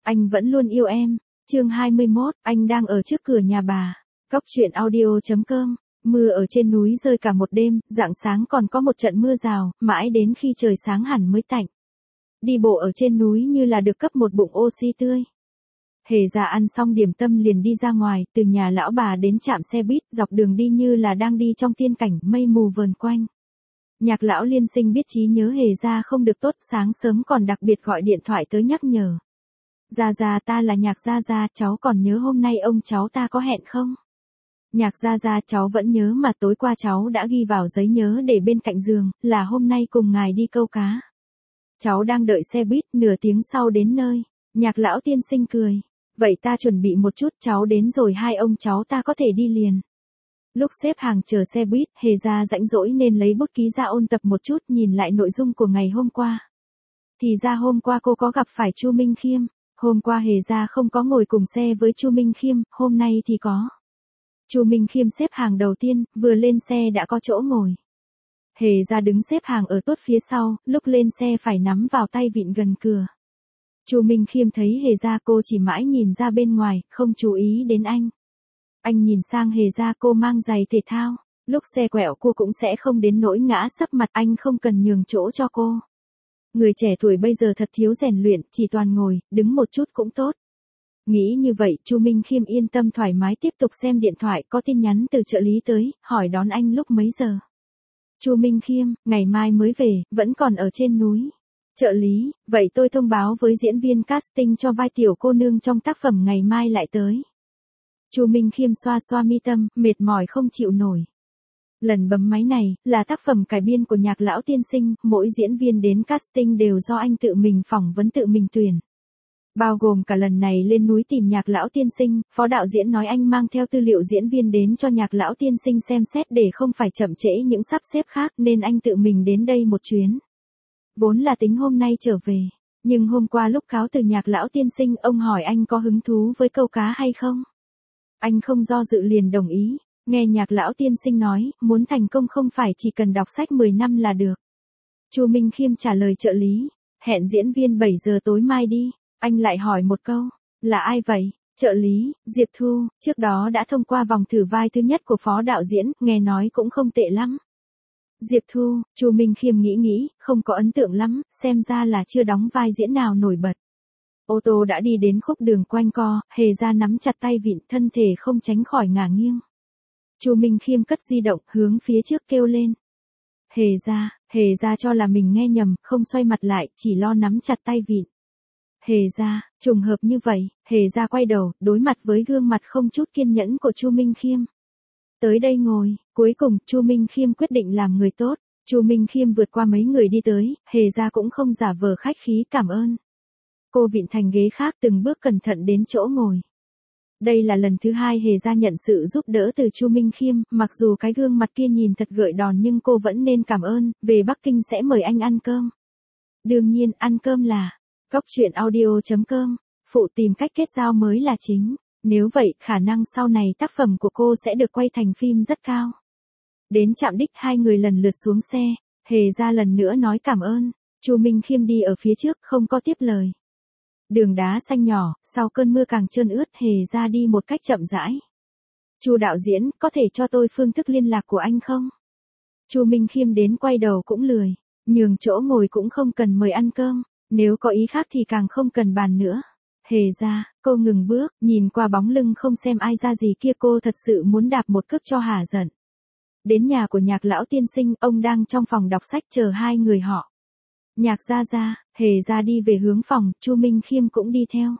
Anh vẫn luôn yêu em. Chương 21, anh đang ở trước cửa nhà bà. Cóc truyện audio.com. Mưa ở trên núi rơi cả một đêm, rạng sáng còn có một trận mưa rào, mãi đến khi trời sáng hẳn mới tạnh. Đi bộ ở trên núi như là được cấp một bụng oxy tươi. Hề ra ăn xong điểm tâm liền đi ra ngoài, từ nhà lão bà đến trạm xe buýt, dọc đường đi như là đang đi trong tiên cảnh, mây mù vờn quanh. Nhạc lão Liên Sinh biết trí nhớ Hề ra không được tốt, sáng sớm còn đặc biệt gọi điện thoại tới nhắc nhở. Gia, ta là Nhạc Gia, cháu còn nhớ hôm nay ông cháu ta có hẹn không? Nhạc Gia, cháu vẫn nhớ mà, tối qua cháu đã ghi vào giấy nhớ để bên cạnh giường, là hôm nay cùng ngài đi câu cá. Cháu đang đợi xe buýt, nửa tiếng sau đến nơi. Nhạc lão tiên sinh cười. Vậy ta chuẩn bị một chút, cháu đến rồi hai ông cháu ta có thể đi liền. Lúc xếp hàng chờ xe buýt, Hề ra rãnh rỗi nên lấy bút ký ra ôn tập một chút, nhìn lại nội dung của ngày hôm qua. Thì ra hôm qua cô có gặp phải Chu Minh Khiêm. Hôm qua Hề ra không có ngồi cùng xe với Chu Minh Khiêm, hôm nay thì có. Chu Minh Khiêm xếp hàng đầu tiên, vừa lên xe đã có chỗ ngồi. Hề ra đứng xếp hàng ở tuốt phía sau, lúc lên xe phải nắm vào tay vịn gần cửa. Chu Minh Khiêm thấy Hề ra, cô chỉ mãi nhìn ra bên ngoài, không chú ý đến anh. Anh nhìn sang Hề ra, cô mang giày thể thao, lúc xe quẹo cô cũng sẽ không đến nỗi ngã sấp mặt, anh không cần nhường chỗ cho cô. Người trẻ tuổi bây giờ thật thiếu rèn luyện, chỉ toàn ngồi, đứng một chút cũng tốt. Nghĩ như vậy, Chu Minh Khiêm yên tâm thoải mái tiếp tục xem điện thoại, có tin nhắn từ trợ lý tới, hỏi đón anh lúc mấy giờ. Chu Minh Khiêm, ngày mai mới về, vẫn còn ở trên núi. Trợ lý, vậy tôi thông báo với diễn viên casting cho vai tiểu cô nương trong tác phẩm ngày mai lại tới. Chu Minh Khiêm xoa xoa mi tâm, mệt mỏi không chịu nổi. Lần bấm máy này, là tác phẩm cải biên của Nhạc lão tiên sinh, mỗi diễn viên đến casting đều do anh tự mình phỏng vấn tự mình tuyển. Bao gồm cả lần này lên núi tìm Nhạc lão tiên sinh, phó đạo diễn nói anh mang theo tư liệu diễn viên đến cho Nhạc lão tiên sinh xem xét để không phải chậm trễ những sắp xếp khác nên anh tự mình đến đây một chuyến. Vốn là tính hôm nay trở về, nhưng hôm qua lúc cáo từ Nhạc lão tiên sinh, ông hỏi anh có hứng thú với câu cá hay không. Anh không do dự liền đồng ý, nghe Nhạc lão tiên sinh nói, muốn thành công không phải chỉ cần đọc sách 10 năm là được. Chu Minh Khiêm trả lời trợ lý, hẹn diễn viên 7 giờ tối mai đi. Anh lại hỏi một câu, là ai vậy? Trợ lý, Diệp Thu, trước đó đã thông qua vòng thử vai thứ nhất của phó đạo diễn, nghe nói cũng không tệ lắm. Diệp Thu, Chu Minh Khiêm nghĩ, không có ấn tượng lắm, xem ra là chưa đóng vai diễn nào nổi bật. Ô tô đã đi đến khúc đường quanh co, Hề ra nắm chặt tay vịn, thân thể không tránh khỏi ngả nghiêng. Chu Minh Khiêm cất di động, hướng phía trước kêu lên. Hề ra cho là mình nghe nhầm, không xoay mặt lại, chỉ lo nắm chặt tay vịn. Hề ra, trùng hợp như vậy, Hề ra quay đầu, đối mặt với gương mặt không chút kiên nhẫn của Chu Minh Khiêm. Tới đây ngồi, cuối cùng, Chu Minh Khiêm quyết định làm người tốt. Chu Minh Khiêm vượt qua mấy người đi tới, Hề ra cũng không giả vờ khách khí, cảm ơn. Cô vịn thành ghế khác, từng bước cẩn thận đến chỗ ngồi. Đây là lần thứ hai Hề ra nhận sự giúp đỡ từ Chu Minh Khiêm, mặc dù cái gương mặt kia nhìn thật gợi đòn nhưng cô vẫn nên cảm ơn, về Bắc Kinh sẽ mời anh ăn cơm. Đương nhiên, ăn cơm là Cóc truyện audio.com, phụ tìm cách kết giao mới là chính, nếu vậy khả năng sau này tác phẩm của cô sẽ được quay thành phim rất cao. Đến trạm đích hai người lần lượt xuống xe, Hề ra lần nữa nói cảm ơn, Chu Minh Khiêm đi ở phía trước không có tiếp lời. Đường đá xanh nhỏ, sau cơn mưa càng trơn ướt, Hề ra đi một cách chậm rãi. Chu đạo diễn, có thể cho tôi phương thức liên lạc của anh không? Chu Minh Khiêm đến quay đầu cũng lười, nhường chỗ ngồi cũng không cần mời ăn cơm. Nếu có ý khác thì càng không cần bàn nữa. Hề ra, cô ngừng bước, nhìn qua bóng lưng không xem ai ra gì kia, cô thật sự muốn đạp một cước cho hả giận. Đến nhà của Nhạc lão tiên sinh, ông đang trong phòng đọc sách chờ hai người họ. Nhạc Gia, Hề ra đi về hướng phòng, Chu Minh Khiêm cũng đi theo.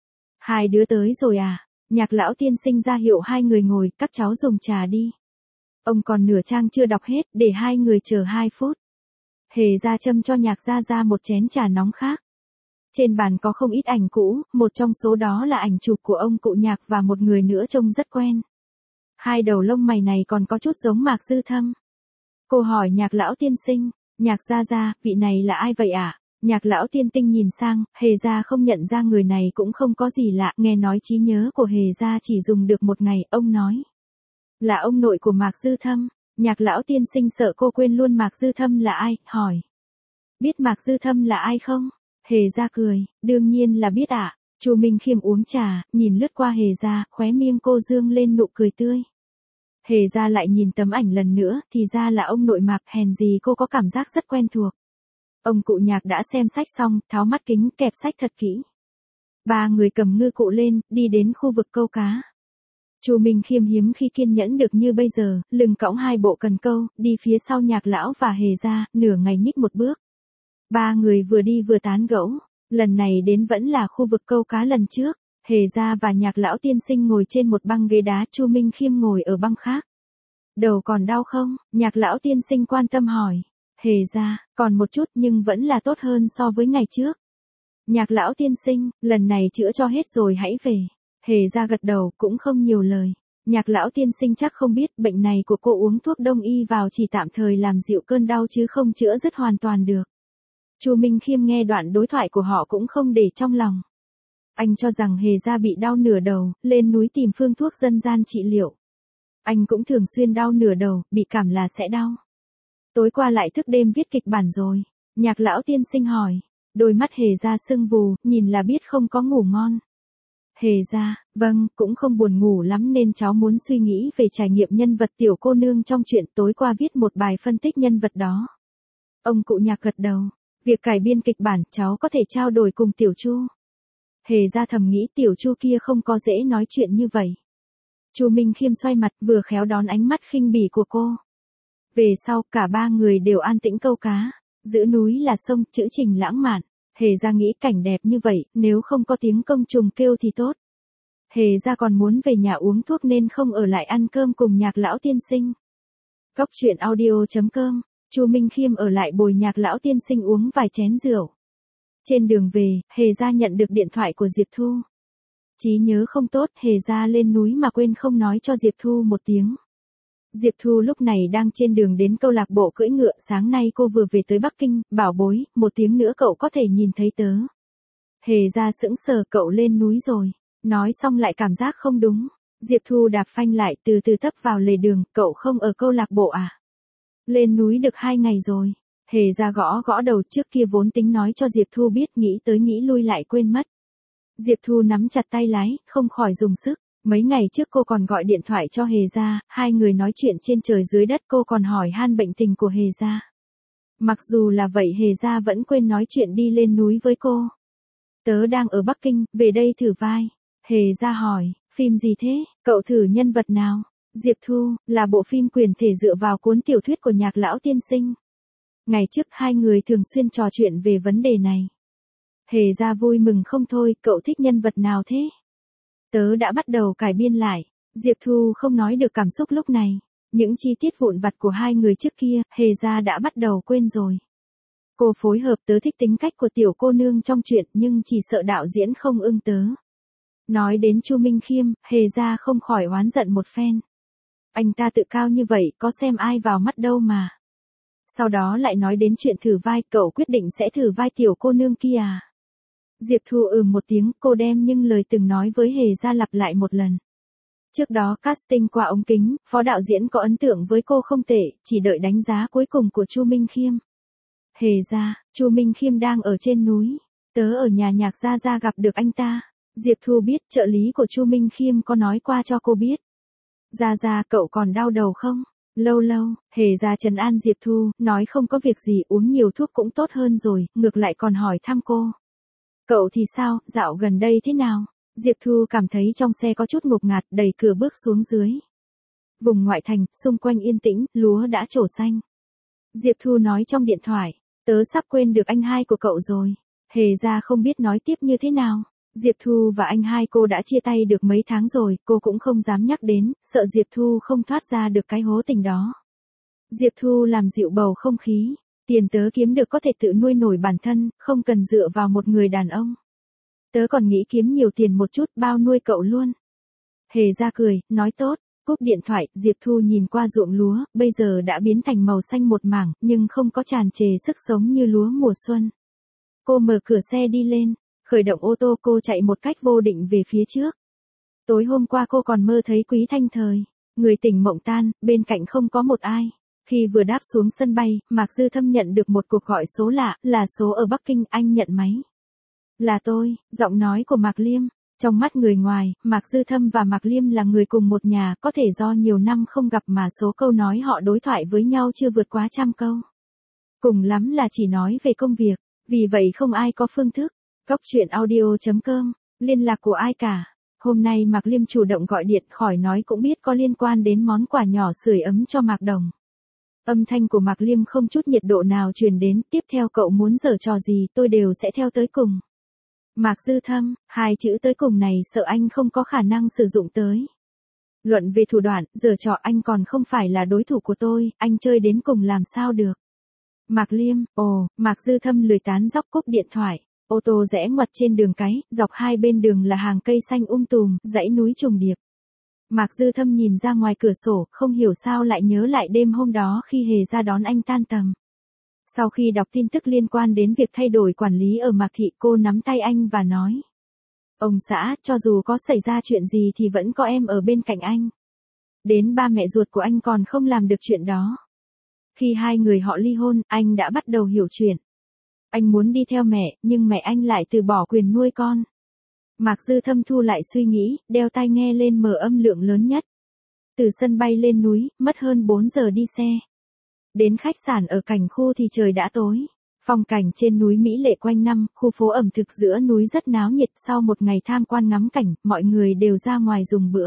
Hai đứa tới rồi à? Nhạc lão tiên sinh ra hiệu hai người ngồi, các cháu dùng trà đi. Ông còn nửa trang chưa đọc hết, để hai người chờ 2 phút. Hề ra châm cho Nhạc Gia một chén trà nóng khác. Trên bàn có không ít ảnh cũ, một trong số đó là ảnh chụp của ông cụ Nhạc và một người nữa trông rất quen. Hai đầu lông mày này còn có chút giống Mạc Dư Thâm. Cô hỏi Nhạc lão tiên sinh, Nhạc Gia, vị này là ai vậy ạ? Nhạc lão tiên tinh nhìn sang, Hề ra không nhận ra người này cũng không có gì lạ, nghe nói trí nhớ của Hề ra chỉ dùng được một ngày, ông nói. Là ông nội của Mạc Dư Thâm. Nhạc lão tiên sinh sợ cô quên luôn Mạc Dư Thâm là ai, hỏi. Biết Mạc Dư Thâm là ai không? Hề ra cười, đương nhiên là biết ạ. Chu Minh Khiêm uống trà, nhìn lướt qua Hề Gia, khóe miệng cô dương lên nụ cười tươi. Hề Gia lại nhìn tấm ảnh lần nữa, thì ra là ông nội Mạc, hèn gì cô có cảm giác rất quen thuộc. Ông cụ Nhạc đã xem sách xong, tháo mắt kính, kẹp sách thật kỹ. Ba người cầm ngư cụ lên, đi đến khu vực câu cá. Chu Minh Khiêm hiếm khi kiên nhẫn được như bây giờ, lưng cõng hai bộ cần câu, đi phía sau Nhạc lão và Hề Gia, nửa ngày nhích một bước. Ba người vừa đi vừa tán gẫu, lần này đến vẫn là khu vực câu cá lần trước. Hề Gia và Nhạc lão tiên sinh ngồi trên một băng ghế đá, Chu Minh Khiêm ngồi ở băng khác. Đầu còn đau không? Nhạc lão tiên sinh quan tâm hỏi. Hề Gia, còn một chút nhưng vẫn là tốt hơn so với ngày trước. Nhạc lão tiên sinh, lần này chữa cho hết rồi hãy về. Hề Gia gật đầu, cũng không nhiều lời. Nhạc lão tiên sinh chắc không biết bệnh này của cô uống thuốc đông y vào chỉ tạm thời làm dịu cơn đau chứ không chữa dứt hoàn toàn được. Chu Minh Khiêm nghe đoạn đối thoại của họ cũng không để trong lòng. Anh cho rằng Hề Gia bị đau nửa đầu, lên núi tìm phương thuốc dân gian trị liệu. Anh cũng thường xuyên đau nửa đầu, bị cảm là sẽ đau. Tối qua lại thức đêm viết kịch bản rồi. Nhạc lão tiên sinh hỏi. Đôi mắt Hề Gia sưng vù, nhìn là biết không có ngủ ngon. Hề Gia, vâng, cũng không buồn ngủ lắm nên cháu muốn suy nghĩ về trải nghiệm nhân vật tiểu cô nương trong chuyện tối qua viết một bài phân tích nhân vật đó. Ông cụ Nhạc gật đầu. Việc cải biên kịch bản cháu có thể trao đổi cùng Tiểu Chu. Hề Gia thầm nghĩ Tiểu Chu kia không có dễ nói chuyện như vậy. Chu Minh Khiêm xoay mặt vừa khéo đón ánh mắt khinh bỉ của cô. Về sau cả ba người đều an tĩnh câu cá. Giữa núi là sông, trữ tình lãng mạn. Hề Gia nghĩ cảnh đẹp như vậy, nếu không có tiếng công trùng kêu thì tốt. Hề Gia còn muốn về nhà uống thuốc nên không ở lại ăn cơm cùng Nhạc lão tiên sinh. Góc truyện audio.com, Chu Minh Khiêm ở lại bồi Nhạc lão tiên sinh uống vài chén rượu. Trên đường về, Hề Gia nhận được điện thoại của Diệp Thu. Trí nhớ không tốt, Hề Gia lên núi mà quên không nói cho Diệp Thu một tiếng. Diệp Thu lúc này đang trên đường đến câu lạc bộ cưỡi ngựa, sáng nay cô vừa về tới Bắc Kinh, bảo bối, một tiếng nữa cậu có thể nhìn thấy tớ. Hề Gia sững sờ, cậu lên núi rồi. Nói xong lại cảm giác không đúng. Diệp Thu đạp phanh lại, từ từ tấp vào lề đường, cậu không ở câu lạc bộ à? Lên núi được 2 ngày rồi. Hề Gia gõ gõ đầu, trước kia vốn tính nói cho Diệp Thu biết, nghĩ tới nghĩ lui lại quên mất. Diệp Thu nắm chặt tay lái, không khỏi dùng sức. Mấy ngày trước cô còn gọi điện thoại cho Hề Gia, hai người nói chuyện trên trời dưới đất, cô còn hỏi han bệnh tình của Hề Gia. Mặc dù là vậy Hề Gia vẫn quên nói chuyện đi lên núi với cô. Tớ đang ở Bắc Kinh, về đây thử vai. Hề Gia hỏi, phim gì thế, cậu thử nhân vật nào? Diệp Thu, là bộ phim quyền thể dựa vào cuốn tiểu thuyết của Nhạc lão tiên sinh. Ngày trước hai người thường xuyên trò chuyện về vấn đề này. Hề Gia vui mừng không thôi, cậu thích nhân vật nào thế? Tớ đã bắt đầu cải biên lại. Diệp Thu không nói được cảm xúc lúc này. Những chi tiết vụn vặt của hai người trước kia, Hề Gia đã bắt đầu quên rồi. Cô phối hợp, tớ thích tính cách của tiểu cô nương trong chuyện nhưng chỉ sợ đạo diễn không ưng tớ. Nói đến Chu Minh Khiêm, Hề Gia không khỏi oán giận một phen. Anh ta tự cao như vậy, có xem ai vào mắt đâu mà. Sau đó lại nói đến chuyện thử vai, cậu quyết định sẽ thử vai tiểu cô nương kia à? Diệp Thu một tiếng, cô đem nhưng lời từng nói với Hề Gia lặp lại một lần. Trước đó casting qua ống kính, phó đạo diễn có ấn tượng với cô không tệ, chỉ đợi đánh giá cuối cùng của Chu Minh Khiêm. Hề Gia, Chu Minh Khiêm đang ở trên núi. Tớ ở nhà Nhạc Gia Gia gặp được anh ta. Diệp Thu biết, trợ lý của Chu Minh Khiêm có nói qua cho cô biết. Gia Gia, cậu còn đau đầu không? Lâu lâu, Hề Gia trấn an Diệp Thu, nói không có việc gì, uống nhiều thuốc cũng tốt hơn rồi, ngược lại còn hỏi thăm cô. Cậu thì sao, dạo gần đây thế nào? Diệp Thu cảm thấy trong xe có chút ngột ngạt, đẩy cửa bước xuống dưới. Vùng ngoại thành, xung quanh yên tĩnh, lúa đã trổ xanh. Diệp Thu nói trong điện thoại, tớ sắp quên được anh hai của cậu rồi. Hề Gia không biết nói tiếp như thế nào. Diệp Thu và anh hai cô đã chia tay được mấy tháng rồi, cô cũng không dám nhắc đến, sợ Diệp Thu không thoát ra được cái hố tình đó. Diệp Thu làm dịu bầu không khí. Tiền tớ kiếm được có thể tự nuôi nổi bản thân, không cần dựa vào một người đàn ông. Tớ còn nghĩ kiếm nhiều tiền một chút, bao nuôi cậu luôn. Hề Gia cười, nói tốt. Cúp điện thoại, Diệp Thu nhìn qua ruộng lúa, bây giờ đã biến thành màu xanh một mảng, nhưng không có tràn trề sức sống như lúa mùa xuân. Cô mở cửa xe đi lên, khởi động ô tô, cô chạy một cách vô định về phía trước. Tối hôm qua cô còn mơ thấy Quý Thanh Thời. Người tỉnh mộng tan, bên cạnh không có một ai. Khi vừa đáp xuống sân bay, Mạc Dư Thâm nhận được một cuộc gọi số lạ, là số ở Bắc Kinh, anh nhận máy. Là tôi, giọng nói của Mạc Liêm. Trong mắt người ngoài, Mạc Dư Thâm và Mạc Liêm là người cùng một nhà, có thể do nhiều năm không gặp mà số câu nói họ đối thoại với nhau chưa vượt quá 100 câu. Cùng lắm là chỉ nói về công việc, vì vậy không ai có phương thức. Cóc truyện audio.com, liên lạc của ai cả. Hôm nay Mạc Liêm chủ động gọi điện, khỏi nói cũng biết có liên quan đến món quà nhỏ sưởi ấm cho Mạc Đồng. Âm thanh của Mạc Liêm không chút nhiệt độ nào truyền đến, tiếp theo cậu muốn giở trò gì tôi đều sẽ theo tới cùng. Mạc Dư Thâm, hai chữ tới cùng này sợ anh không có khả năng sử dụng tới. Luận về thủ đoạn, giở trò anh còn không phải là đối thủ của tôi, anh chơi đến cùng làm sao được. Mạc Liêm, Mạc Dư Thâm lười tán dóc cúp điện thoại. Ô tô rẽ ngoặt trên đường cái, dọc hai bên đường là hàng cây xanh tùm, dãy núi trùng điệp. Mạc Dư Thâm nhìn ra ngoài cửa sổ, không hiểu sao lại nhớ lại đêm hôm đó khi Hề ra đón anh tan tầm. Sau khi đọc tin tức liên quan đến việc thay đổi quản lý ở Mạc Thị, cô nắm tay anh và nói. Ông xã, cho dù có xảy ra chuyện gì thì vẫn có em ở bên cạnh anh. Đến ba mẹ ruột của anh còn không làm được chuyện đó. Khi hai người họ ly hôn, anh đã bắt đầu hiểu chuyện. Anh muốn đi theo mẹ, nhưng mẹ anh lại từ bỏ quyền nuôi con. Mạc Dư Thâm thu lại suy nghĩ, đeo tai nghe lên mở âm lượng lớn nhất. Từ sân bay lên núi, mất hơn 4 giờ đi xe. Đến khách sạn ở cảnh khu thì trời đã tối. Phong cảnh trên núi mỹ lệ quanh năm, khu phố ẩm thực giữa núi rất náo nhiệt. Sau một ngày tham quan ngắm cảnh, mọi người đều ra ngoài dùng bữa.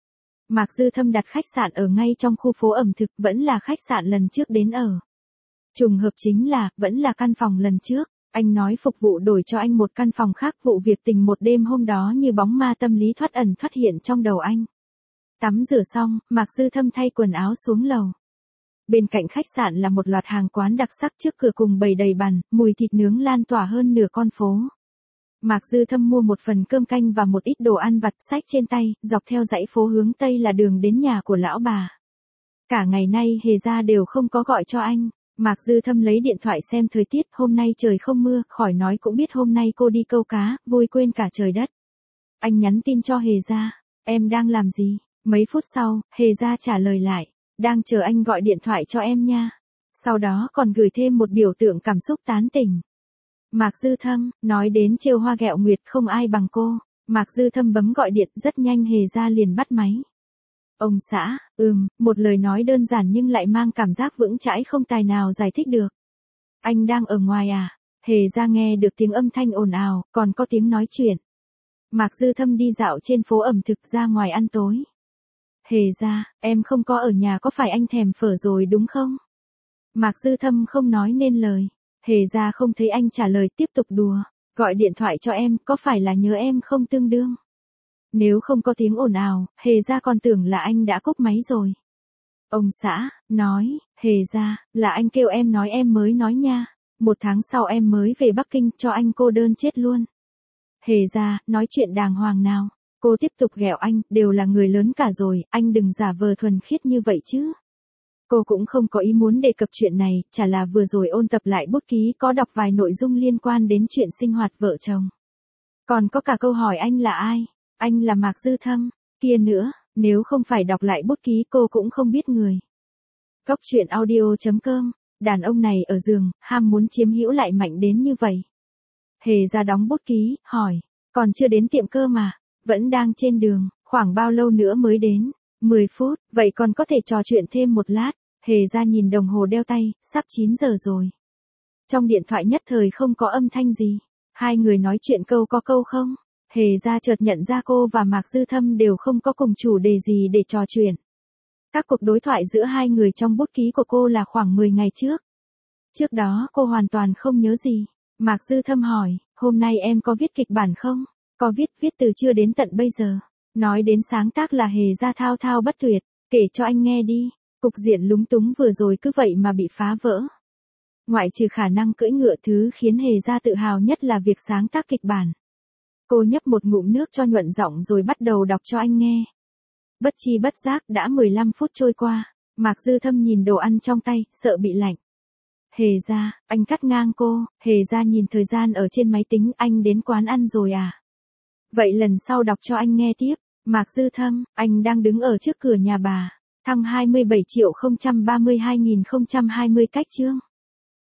Mạc Dư Thâm đặt khách sạn ở ngay trong khu phố ẩm thực, vẫn là khách sạn lần trước đến ở. Trùng hợp chính là, vẫn là căn phòng lần trước. Anh nói phục vụ đổi cho anh một căn phòng khác. Vụ việc tình một đêm hôm đó như bóng ma tâm lý thoát ẩn thoát hiện trong đầu anh. Tắm rửa xong, Mạc Dư Thâm thay quần áo xuống lầu. Bên cạnh khách sạn là một loạt hàng quán đặc sắc, trước cửa cùng bày đầy bàn, mùi thịt nướng lan tỏa hơn nửa con phố. Mạc Dư Thâm mua một phần cơm canh và một ít đồ ăn vặt, xách trên tay, dọc theo dãy phố hướng Tây là đường đến nhà của lão bà. Cả ngày nay Hề ra đều không có gọi cho anh. Mạc Dư Thâm lấy điện thoại xem thời tiết, hôm nay trời không mưa, khỏi nói cũng biết hôm nay cô đi câu cá, vui quên cả trời đất. Anh nhắn tin cho Hề ra, em đang làm gì? Mấy phút sau, Hề ra trả lời lại, đang chờ anh gọi điện thoại cho em nha. Sau đó còn gửi thêm một biểu tượng cảm xúc tán tỉnh. Mạc Dư Thâm, nói đến trêu hoa ghẹo nguyệt không ai bằng cô. Mạc Dư Thâm bấm gọi điện, rất nhanh Hề ra liền bắt máy. Ông xã, một lời nói đơn giản nhưng lại mang cảm giác vững chãi không tài nào giải thích được. Anh đang ở ngoài à? Hề ra nghe được tiếng âm thanh ồn ào, còn có tiếng nói chuyện. Mạc Dư Thâm đi dạo trên phố ẩm thực ra ngoài ăn tối. Hề ra, em không có ở nhà, có phải anh thèm phở rồi đúng không? Mạc Dư Thâm không nói nên lời. Hề ra không thấy anh trả lời, tiếp tục đùa. Gọi điện thoại cho em, có phải là nhớ em không tương đương? Nếu không có tiếng ồn ào, Hề ra còn tưởng là anh đã cúp máy rồi. Ông xã, nói, Hề ra, là anh kêu em nói em mới nói nha. 1 tháng sau em mới về Bắc Kinh, cho anh cô đơn chết luôn. Hề ra, nói chuyện đàng hoàng nào. Cô tiếp tục ghẹo anh, đều là người lớn cả rồi, anh đừng giả vờ thuần khiết như vậy chứ. Cô cũng không có ý muốn đề cập chuyện này, chả là vừa rồi ôn tập lại bút ký có đọc vài nội dung liên quan đến chuyện sinh hoạt vợ chồng. Còn có cả câu hỏi anh là ai? Anh là Mạc Dư Thâm, kia nữa, nếu không phải đọc lại bút ký cô cũng không biết người. Cóc truyện audio.com, đàn ông này ở giường, ham muốn chiếm hữu lại mạnh đến như vậy. Hề ra đóng bút ký, hỏi, còn chưa đến tiệm cơ mà, vẫn đang trên đường, khoảng bao lâu nữa mới đến? 10 phút, vậy còn có thể trò chuyện thêm một lát. Hề ra nhìn đồng hồ đeo tay, sắp 9 giờ rồi. Trong điện thoại nhất thời không có âm thanh gì. Hai người nói chuyện câu có câu không. Hề ra chợt nhận ra cô và Mạc Dư Thâm đều không có cùng chủ đề gì để trò chuyện. Các cuộc đối thoại giữa hai người trong bút ký của cô là khoảng 10 ngày trước. Trước đó cô hoàn toàn không nhớ gì. Mạc Dư Thâm hỏi, hôm nay em có viết kịch bản không? Có viết từ chưa đến tận bây giờ. Nói đến sáng tác là Hề ra thao thao bất tuyệt, kể cho anh nghe đi. Cục diện lúng túng vừa rồi cứ vậy mà bị phá vỡ. Ngoại trừ khả năng cưỡi ngựa, thứ khiến Hề ra tự hào nhất là việc sáng tác kịch bản. Cô nhấp một ngụm nước cho nhuận giọng rồi bắt đầu đọc cho anh nghe. Bất chi bất giác đã 15 phút trôi qua. Mạc Dư Thâm nhìn đồ ăn trong tay, sợ bị lạnh. Hề ra, anh cắt ngang cô. Hề ra nhìn thời gian ở trên máy tính, anh đến quán ăn rồi à? Vậy lần sau đọc cho anh nghe tiếp. Mạc Dư Thâm, anh đang đứng ở trước cửa nhà bà. Thăng 27.032.020 cách chương.